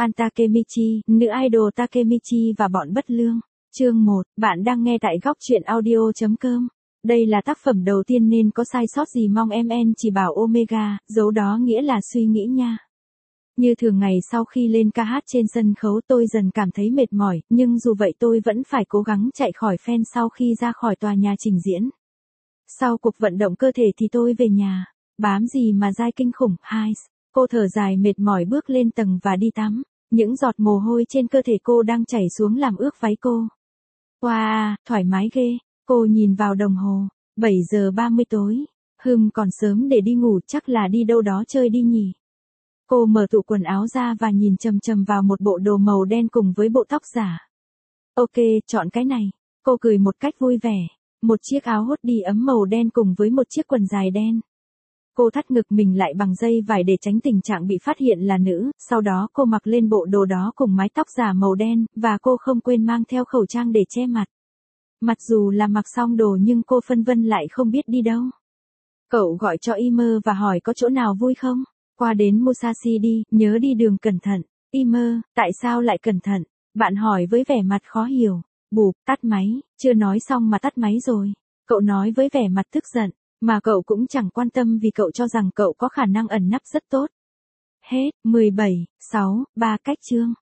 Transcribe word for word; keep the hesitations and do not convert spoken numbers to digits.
An Takemichi, nữ idol Takemichi và bọn bất lương. Chương một, bạn đang nghe tại góc truyện audio chấm com. Đây là tác phẩm đầu tiên nên có sai sót gì mong em en chỉ bảo Omega, dấu đó nghĩa là suy nghĩ nha. Như thường ngày sau khi lên ca hát trên sân khấu tôi dần cảm thấy mệt mỏi, nhưng dù vậy tôi vẫn phải cố gắng chạy khỏi fan sau khi ra khỏi tòa nhà trình diễn. Sau cuộc vận động cơ thể thì tôi về nhà. Bám gì mà dai kinh khủng, hai. Cô thở dài mệt mỏi bước lên tầng và đi tắm. Những giọt mồ hôi trên cơ thể cô đang chảy xuống làm ướt váy cô. Wow, thoải mái ghê. Cô nhìn vào đồng hồ. bảy giờ ba mươi tối. Hừm, còn sớm để đi ngủ, chắc là đi đâu đó chơi đi nhỉ. Cô mở tủ quần áo ra và nhìn chằm chằm vào một bộ đồ màu đen cùng với bộ tóc giả. Ok, chọn cái này. Cô cười một cách vui vẻ. Một chiếc áo hoodie ấm màu đen cùng với một chiếc quần dài đen. Cô thắt ngực mình lại bằng dây vải để tránh tình trạng bị phát hiện là nữ, sau đó cô mặc lên bộ đồ đó cùng mái tóc giả màu đen, và cô không quên mang theo khẩu trang để che mặt. Mặc dù là mặc xong đồ nhưng cô phân vân lại không biết đi đâu. Cậu gọi cho Imer và hỏi có chỗ nào vui không? Qua đến Musashi đi, nhớ đi đường cẩn thận. Imer, tại sao lại cẩn thận? Bạn hỏi với vẻ mặt khó hiểu. Bụp, tắt máy, chưa nói xong mà tắt máy rồi. Cậu nói với vẻ mặt tức giận, mà cậu cũng chẳng quan tâm vì cậu cho rằng cậu có khả năng ẩn nấp rất tốt. Hết, mười bảy, sáu, ba cách chương.